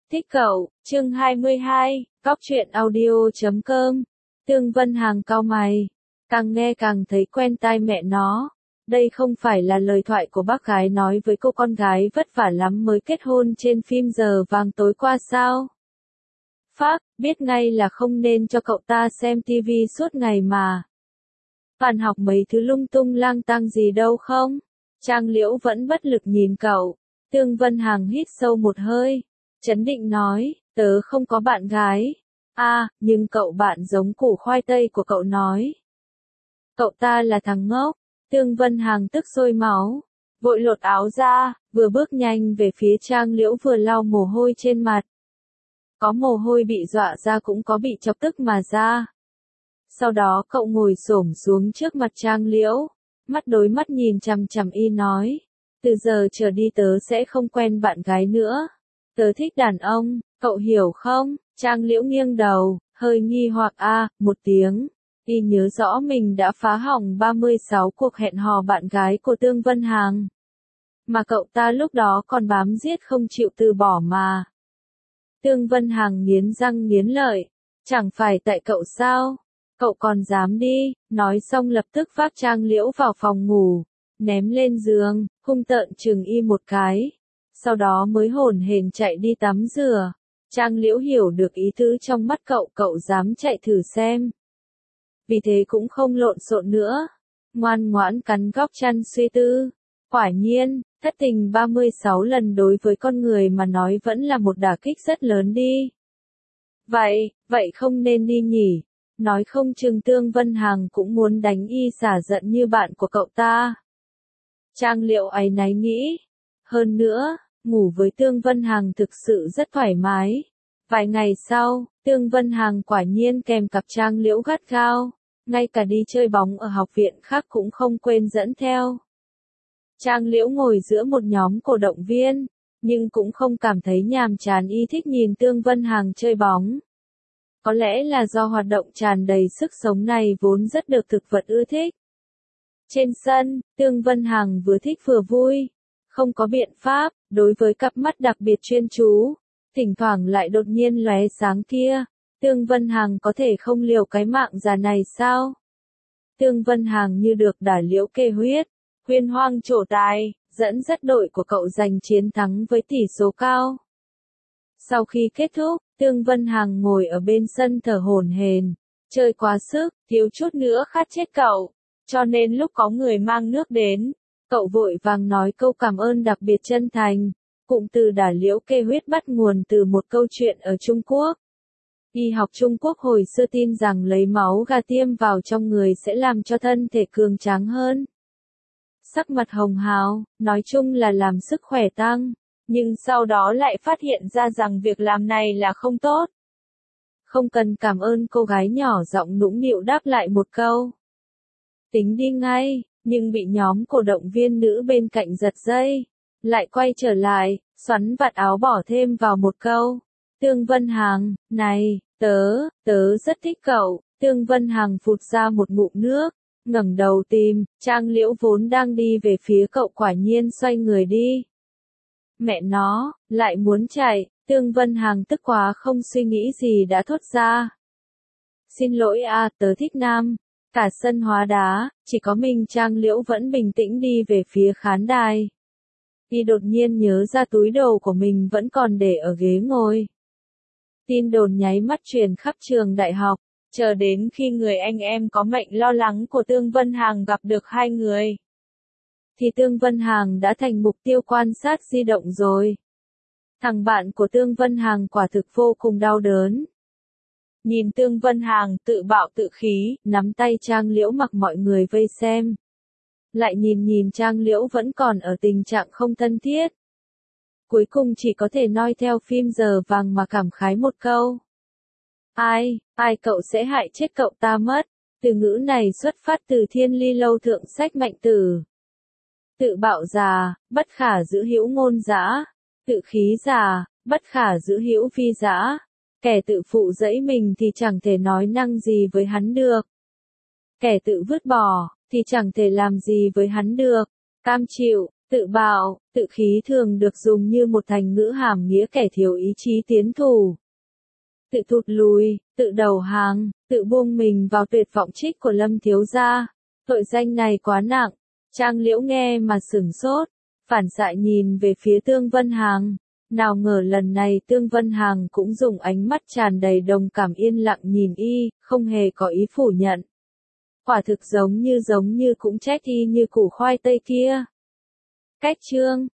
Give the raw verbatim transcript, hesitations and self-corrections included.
Thích cậu, chương hai mươi hai, góc truyện audio chấm com. Tương Vân Hằng cau mày, càng nghe càng thấy quen tai mẹ nó. Đây không phải là lời thoại của bác gái nói với cô con gái vất vả lắm mới kết hôn trên phim Giờ Vàng tối qua sao? Phác, biết ngay là không nên cho cậu ta xem tivi suốt ngày mà. Bạn học mấy thứ lung tung lang tăng gì đâu không? Trang Liễu vẫn bất lực nhìn cậu. Tương Vân Hằng hít sâu một hơi, trấn định nói, tớ không có bạn gái. À, nhưng cậu bạn giống củ khoai tây của cậu nói. Cậu ta là thằng ngốc. Tương Vân Hằng tức sôi máu, vội lột áo ra, vừa bước nhanh về phía Trang Liễu vừa lau mồ hôi trên mặt. Có mồ hôi bị dọa ra cũng có bị chọc tức mà ra. Sau đó cậu ngồi xổm xuống trước mặt Trang Liễu, mắt đối mắt nhìn chằm chằm y nói, từ giờ trở đi tớ sẽ không quen bạn gái nữa. Tớ thích đàn ông, cậu hiểu không? Trang Liễu nghiêng đầu, hơi nghi hoặc a, một tiếng. Y nhớ rõ mình đã phá hỏng ba mươi sáu cuộc hẹn hò bạn gái của Tương Vân Hằng. Mà cậu ta lúc đó còn bám giết không chịu từ bỏ mà. Tương Vân Hằng nghiến răng nghiến lợi, chẳng phải tại cậu sao? Cậu còn dám đi, nói xong lập tức vác Trang Liễu vào phòng ngủ, ném lên giường, hung tợn chừng y một cái. Sau đó mới hổn hển chạy đi tắm rửa. Trang Liễu hiểu được ý tứ trong mắt cậu, cậu dám chạy thử xem. Vì thế cũng không lộn xộn nữa, ngoan ngoãn cắn góc chăn suy tư. Quả nhiên, thất tình ba mươi sáu lần đối với con người mà nói vẫn là một đả kích rất lớn đi. Vậy, vậy không nên đi nhỉ? Nói không chừng Tương Vân Hằng cũng muốn đánh y xả giận như bạn của cậu ta. Trang Liễu áy náy nghĩ. Hơn nữa, ngủ với Tương Vân Hằng thực sự rất thoải mái. Vài ngày sau, Tương Vân Hằng quả nhiên kèm cặp Trang Liễu gắt gao. Ngay cả đi chơi bóng ở học viện khác cũng không quên dẫn theo. Trang Liễu ngồi giữa một nhóm cổ động viên, nhưng cũng không cảm thấy nhàm chán, y thích nhìn Tương Vân Hằng chơi bóng. Có lẽ là do hoạt động tràn đầy sức sống này vốn rất được thực vật ưa thích. Trên sân, Tương Vân Hằng vừa thích vừa vui. Không có biện pháp, đối với cặp mắt đặc biệt chuyên chú, thỉnh thoảng lại đột nhiên lóe sáng kia, Tương Vân Hằng có thể không liều cái mạng già này sao? Tương Vân Hằng như được đả liễu kê huyết, huyên hoang trổ tài, dẫn dắt đội của cậu giành chiến thắng với tỷ số cao. Sau khi kết thúc, Tương Vân Hằng ngồi ở bên sân thở hổn hển, chơi quá sức, thiếu chút nữa khát chết cậu, cho nên lúc có người mang nước đến, cậu vội vàng nói câu cảm ơn đặc biệt chân thành. Cụm từ đả liễu kê huyết bắt nguồn từ một câu chuyện ở Trung Quốc. Y học Trung Quốc hồi xưa tin rằng lấy máu gà tiêm vào trong người sẽ làm cho thân thể cường tráng hơn. Sắc mặt hồng hào, nói chung là làm sức khỏe tăng, nhưng sau đó lại phát hiện ra rằng việc làm này là không tốt. Không cần cảm ơn, cô gái nhỏ giọng nũng nịu đáp lại một câu. Tính đi ngay, nhưng bị nhóm cổ động viên nữ bên cạnh giật dây, lại quay trở lại, xoắn vạt áo bỏ thêm vào một câu. Tương Vân Hằng, này, tớ, tớ rất thích cậu. Tương Vân Hằng phụt ra một ngụm nước, ngẩng đầu tìm, Trang Liễu vốn đang đi về phía cậu quả nhiên xoay người đi. Mẹ nó, lại muốn chạy, Tương Vân Hằng tức quá không suy nghĩ gì đã thốt ra. Xin lỗi a, à, tớ thích nam. Cả sân hóa đá, chỉ có mình Trang Liễu vẫn bình tĩnh đi về phía khán đài. Y đột nhiên nhớ ra túi đồ của mình vẫn còn để ở ghế ngồi. Tin đồn nháy mắt truyền khắp trường đại học, chờ đến khi người anh em có mệnh lo lắng của Tương Vân Hằng gặp được hai người, thì Tương Vân Hằng đã thành mục tiêu quan sát di động rồi. Thằng bạn của Tương Vân Hằng quả thực vô cùng đau đớn. Nhìn Tương Vân Hằng tự bạo tự khí, nắm tay Trang Liễu mặc mọi người vây xem. Lại nhìn nhìn Trang Liễu vẫn còn ở tình trạng không thân thiết. Cuối cùng chỉ có thể noi theo phim Giờ Vàng mà cảm khái một câu. Ai, ai cậu sẽ hại chết cậu ta mất. Từ ngữ này xuất phát từ Thiên Ly Lâu thượng sách Mạnh Tử. Tự bạo già, bất khả giữ hữu ngôn dã. Tự khí già, bất khả giữ hữu phi dã. Kẻ tự phụ dẫy mình thì chẳng thể nói năng gì với hắn được. Kẻ tự vứt bỏ, thì chẳng thể làm gì với hắn được. Cam chịu, Tự bạo, tự khí thường được dùng như một thành ngữ hàm nghĩa kẻ thiếu ý chí tiến thủ. Tự thụt lùi, tự đầu hàng, tự buông mình vào tuyệt vọng trích của Lâm thiếu gia. Tội danh này quá nặng. Trang Liễu nghe mà sửng sốt, phản xạ nhìn về phía Tương Vân Hằng. Nào ngờ lần này Tương Vân Hằng cũng dùng ánh mắt tràn đầy đồng cảm yên lặng nhìn y, không hề có ý phủ nhận. Quả thực giống như giống như cũng trách y như củ khoai tây kia. Cách chương